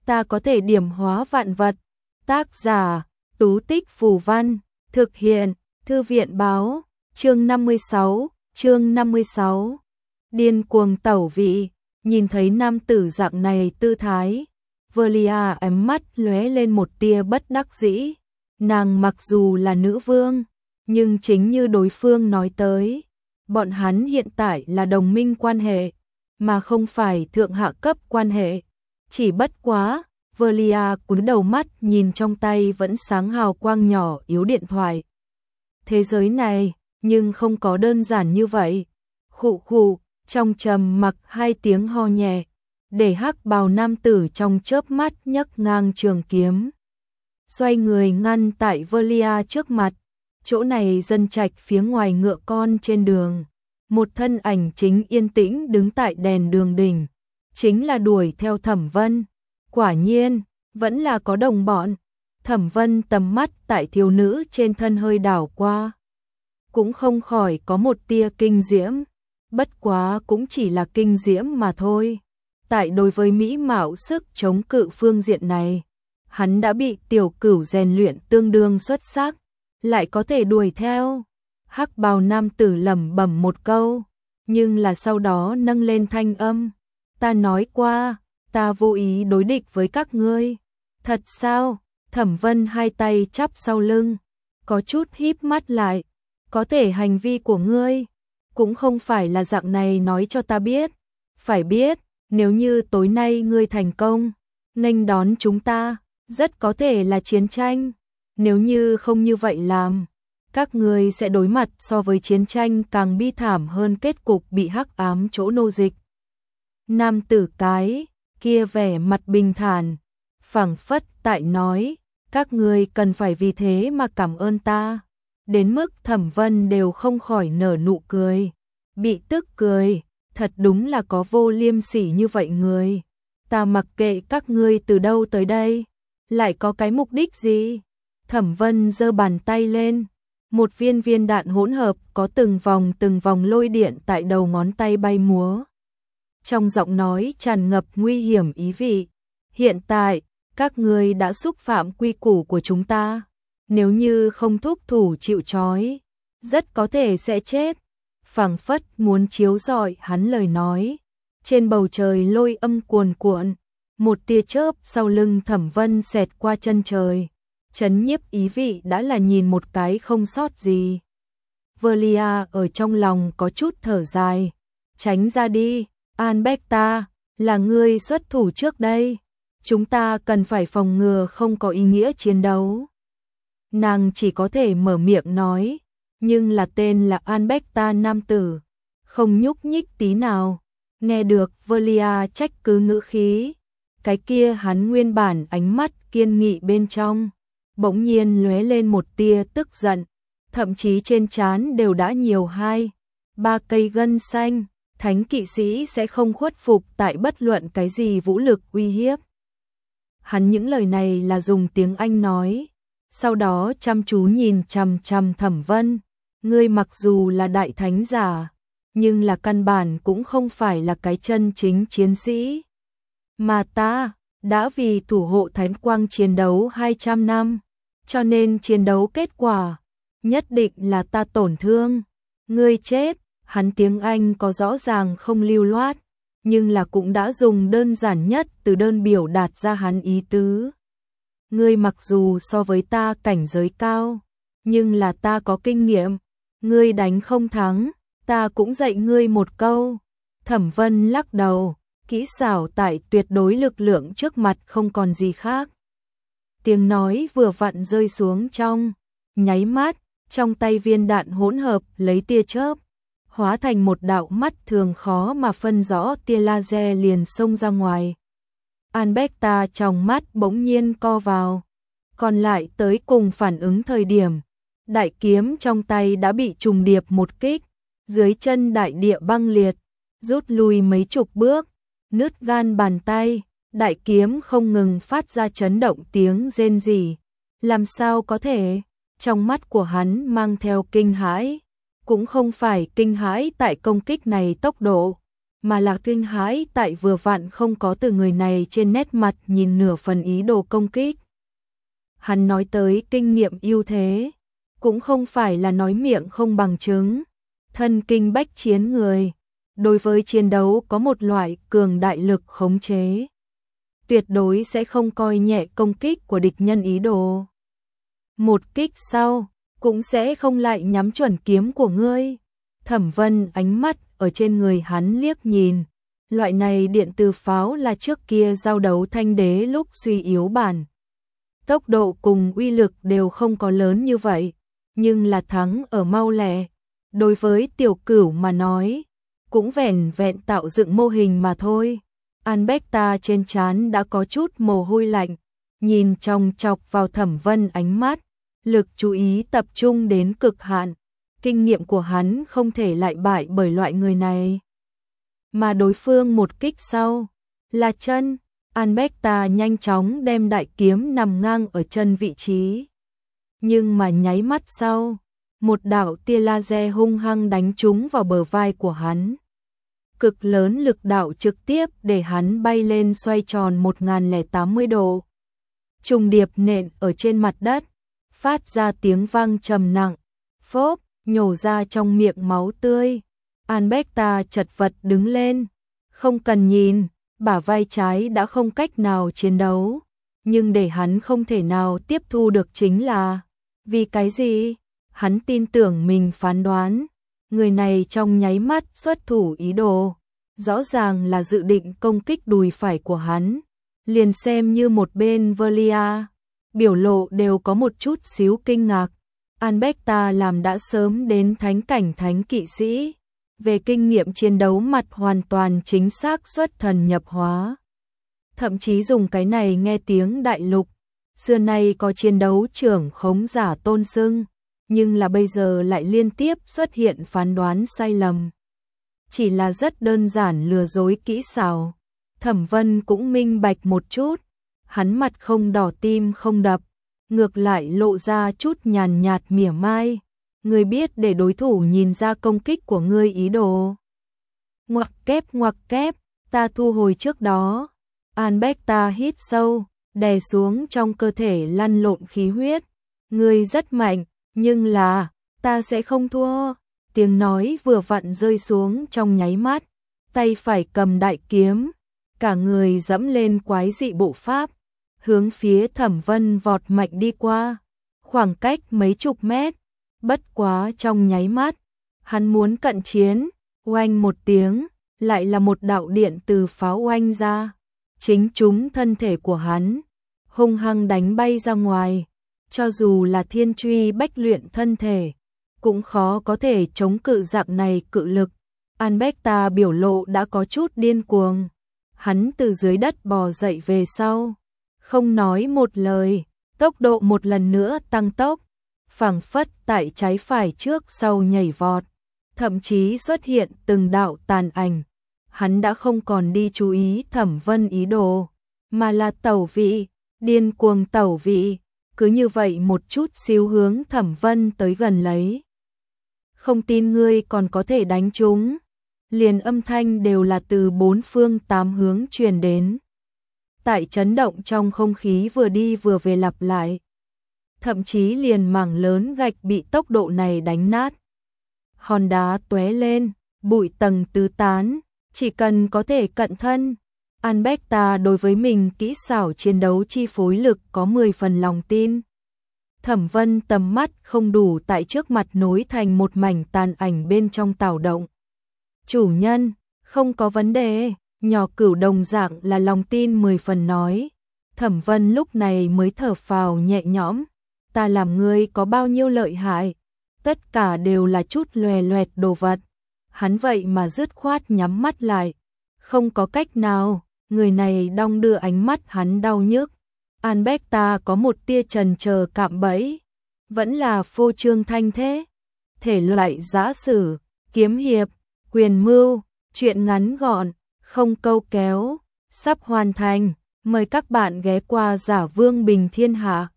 ta có thể điểm hóa vạn vật. Tác giả, Tú Tích Phù Văn, thực hiện, Thư viện Báo, chương 56. Điên cuồng tẩu vị, nhìn thấy nam tử dạng này tư thái, Velia ánh mắt lóe lên một tia bất đắc dĩ. Nàng mặc dù là nữ vương, nhưng chính như đối phương nói tới, bọn hắn hiện tại là đồng minh quan hệ, mà không phải thượng hạ cấp quan hệ. Chỉ bất quá, Velia cúi đầu mắt nhìn trong tay vẫn sáng hào quang nhỏ yếu điện thoại. Thế giới này, nhưng không có đơn giản như vậy. Khụ khụ, trong trầm mặc 2 tiếng ho nhẹ, để hắc bào nam tử trong chớp mắt nhấc ngang trường kiếm. Xoay người ngăn tại Velia trước mặt, chỗ này dân trạch phía ngoài ngựa con trên đường. Một thân ảnh chính yên tĩnh đứng tại đèn đường đỉnh, chính là đuổi theo Thẩm Vân. Quả nhiên, vẫn là có đồng bọn. Thẩm Vân tầm mắt tại thiếu nữ trên thân hơi đảo qua, cũng không khỏi có một tia kinh diễm, bất quá cũng chỉ là kinh diễm mà thôi. Tại đối với mỹ mạo sức chống cự phương diện này, hắn đã bị tiểu cửu rèn luyện tương đương xuất sắc, lại có thể đuổi theo. Hắc bào nam tử lẩm bẩm một câu, nhưng là sau đó nâng lên thanh âm, ta nói qua, ta vô ý đối địch với các ngươi. Thật sao? Thẩm Vân 2 tay chắp sau lưng, có chút híp mắt lại, có thể hành vi của ngươi cũng không phải là dạng này nói cho ta biết. Phải biết, nếu như tối nay ngươi thành công, nghênh đón chúng ta, rất có thể là chiến tranh. Nếu như không như vậy làm, các ngươi sẽ đối mặt so với chiến tranh càng bi thảm hơn kết cục bị hắc ám chỗ nô dịch. Nam tử cái kia vẻ mặt bình thản, phảng phất tại nói, các ngươi cần phải vì thế mà cảm ơn ta. Đến mức Thẩm Vân đều không khỏi nở nụ cười, bị tức cười, thật đúng là có vô liêm sỉ như vậy người. Ta mặc kệ các ngươi từ đâu tới đây, lại có cái mục đích gì? Thẩm Vân giơ bàn tay lên, một viên đạn hỗn hợp có từng vòng lôi điện tại đầu ngón tay bay múa. Trong giọng nói tràn ngập nguy hiểm ý vị. Hiện tại, các ngươi đã xúc phạm quy củ của chúng ta. Nếu như không thúc thủ chịu trói, rất có thể sẽ chết. Phảng phất muốn chiếu rọi hắn lời nói. Trên bầu trời lôi âm cuồn cuộn, một tia chớp sau lưng Thẩm Vân xẹt qua chân trời. Chấn nhiếp ý vị đã là nhìn một cái không sót gì. Velia ở trong lòng có chút thở dài. Tránh ra đi, Albecta, là ngươi xuất thủ trước đây. Chúng ta cần phải phòng ngừa không có ý nghĩa chiến đấu. Nàng chỉ có thể mở miệng nói, nhưng là tên là Albecta nam tử, không nhúc nhích tí nào. Nghe được Velia trách cứ ngữ khí, cái kia hắn nguyên bản ánh mắt kiên nghị bên trong, bỗng nhiên lóe lên một tia tức giận, thậm chí trên trán đều đã nhiều 2-3 cây gân xanh. Thánh kỵ sĩ sẽ không khuất phục tại bất luận cái gì vũ lực uy hiếp. Hắn những lời này là dùng tiếng Anh nói, sau đó chăm chú nhìn chằm chằm Thẩm Vân. Ngươi mặc dù là đại thánh giả, nhưng là căn bản cũng không phải là cái chân chính chiến sĩ. Mà ta đã vì thủ hộ thánh quang chiến đấu 200 năm, cho nên chiến đấu kết quả nhất định là ta tổn thương. Ngươi chết. Hắn tiếng Anh có rõ ràng không lưu loát, nhưng là cũng đã dùng đơn giản nhất từ đơn biểu đạt ra hắn ý tứ. Ngươi mặc dù so với ta cảnh giới cao, nhưng là ta có kinh nghiệm, ngươi đánh không thắng, ta cũng dạy ngươi một câu. Thẩm Vân lắc đầu, kỹ xảo tại tuyệt đối lực lượng trước mặt không còn gì khác. Tiếng nói vừa vặn rơi xuống trong nháy mắt, trong tay viên đạn hỗn hợp lấy tia chớp, hóa thành một đạo mắt thường khó mà phân rõ tia laser liền xông ra ngoài. Albecta trong mắt bỗng nhiên co vào, còn lại tới cùng phản ứng thời điểm, đại kiếm trong tay đã bị trùng điệp một kích, dưới chân đại địa băng liệt, rút lui mấy chục bước, nứt gan bàn tay, đại kiếm không ngừng phát ra chấn động tiếng rên rỉ. Làm sao có thể? Trong mắt của hắn mang theo kinh hãi, cũng không phải kinh hãi tại công kích này tốc độ, mà là kinh hãi tại vừa vặn không có từ người này trên nét mặt nhìn nửa phần ý đồ công kích. Hắn nói tới kinh nghiệm ưu thế, cũng không phải là nói miệng không bằng chứng, thân kinh bách chiến người, đối với chiến đấu có một loại cường đại lực khống chế. Tuyệt đối sẽ không coi nhẹ công kích của địch nhân ý đồ. Một kích sau, cũng sẽ không lại nhắm chuẩn kiếm của ngươi. Thẩm Vân ánh mắt ở trên người hắn liếc nhìn. Loại này điện từ pháo là trước kia giao đấu thanh đế lúc suy yếu bản. Tốc độ cùng uy lực đều không có lớn như vậy, nhưng là thắng ở mau lẹ. Đối với Tiểu Cửu mà nói, cũng vẻn vẹn tạo dựng mô hình mà thôi. Albecta trên trán đã có chút mồ hôi lạnh, nhìn chòng chọc vào Thẩm Vân ánh mắt, lực chú ý tập trung đến cực hạn. Kinh nghiệm của hắn không thể lại bại bởi loại người này. Mà đối phương một kích sau, là chân, Albecta nhanh chóng đem đại kiếm nằm ngang ở chân vị trí. Nhưng mà nháy mắt sau, một đạo tia laser hung hăng đánh trúng vào bờ vai của hắn. Cực lớn lực đạo trực tiếp để hắn bay lên xoay tròn 1080 độ. Trùng điệp nện ở trên mặt đất, phát ra tiếng vang trầm nặng, phốp, nhổ ra trong miệng máu tươi. Albecta chật vật đứng lên, không cần nhìn, bả vai trái đã không cách nào chiến đấu, nhưng để hắn không thể nào tiếp thu được chính là vì cái gì? Hắn tin tưởng mình phán đoán, người này trong nháy mắt xuất thủ ý đồ, rõ ràng là dự định công kích đùi phải của hắn, liền xem như một bên Velia, biểu lộ đều có một chút xíu kinh ngạc. Albecta làm đã sớm đến thánh cảnh thánh kỵ sĩ, về kinh nghiệm chiến đấu mặt hoàn toàn chính xác xuất thần nhập hóa. Thậm chí dùng cái này nghe tiếng đại lục, xưa nay có chiến đấu trưởng khống giả tôn xưng, nhưng là bây giờ lại liên tiếp xuất hiện phán đoán sai lầm. Chỉ là rất đơn giản lừa dối kỹ xảo. Thẩm Vân cũng minh bạch một chút, hắn mặt không đỏ tim không đập, ngược lại lộ ra chút nhàn nhạt mỉa mai. Ngươi biết để đối thủ nhìn ra công kích của ngươi ý đồ. Ngoặc kép, ta thu hồi trước đó. Albecta hít sâu, đè xuống trong cơ thể lăn lộn khí huyết. Ngươi rất mạnh, nhưng là, ta sẽ không thua. Tiếng nói vừa vặn rơi xuống trong nháy mắt, tay phải cầm đại kiếm, cả người dẫm lên quái dị bộ pháp, hướng phía Thẩm Vân vọt mạnh đi qua, khoảng cách mấy chục mét, bất quá trong nháy mắt, hắn muốn cận chiến, oanh một tiếng, lại là một đạo điện từ pháo oanh ra, chính trúng thân thể của hắn, hung hăng đánh bay ra ngoài, cho dù là thiên truy bách luyện thân thể, cũng khó có thể chống cự dạng này cự lực. Albecta biểu lộ đã có chút điên cuồng, hắn từ dưới đất bò dậy về sau, không nói một lời, tốc độ một lần nữa tăng tốc, phảng phất tại trái phải trước sau nhảy vọt, thậm chí xuất hiện từng đạo tàn ảnh. Hắn đã không còn đi chú ý Thẩm Vân ý đồ, mà là tẩu vị, điên cuồng tẩu vị, cứ như vậy một chút xíu hướng Thẩm Vân tới gần lấy. Không tin ngươi còn có thể đánh chúng, liền âm thanh đều là từ bốn phương tám hướng truyền đến. Tại chấn động trong không khí vừa đi vừa về lặp lại. Thậm chí liền mảng lớn gạch bị tốc độ này đánh nát. Hòn đá tóe lên, bụi tầng tứ tán, chỉ cần có thể cận thân. Albecta đối với mình kỹ xảo chiến đấu chi phối lực có 10 phần lòng tin. Thẩm Vân tầm mắt không đủ tại trước mặt nối thành một mảnh tàn ảnh bên trong tảo động. Chủ nhân, không có vấn đề, nhỏ Cửu đồng dạng là lòng tin 10 phần nói. Thẩm Vân lúc này mới thở phào nhẹ nhõm, ta làm ngươi có bao nhiêu lợi hại, tất cả đều là chút loè loẹt đồ vật. Hắn vậy mà dứt khoát nhắm mắt lại, không có cách nào, người này đong đưa ánh mắt hắn đau nhức. Albecta có một tia chần chờ cạm bẫy, vẫn là phô trương thanh thế, thể loại giã sử, kiếm hiệp, quyền mưu, truyện ngắn gọn, không câu kéo, sắp hoàn thành, mời các bạn ghé qua Giả Vương Bình Thiên Hạ.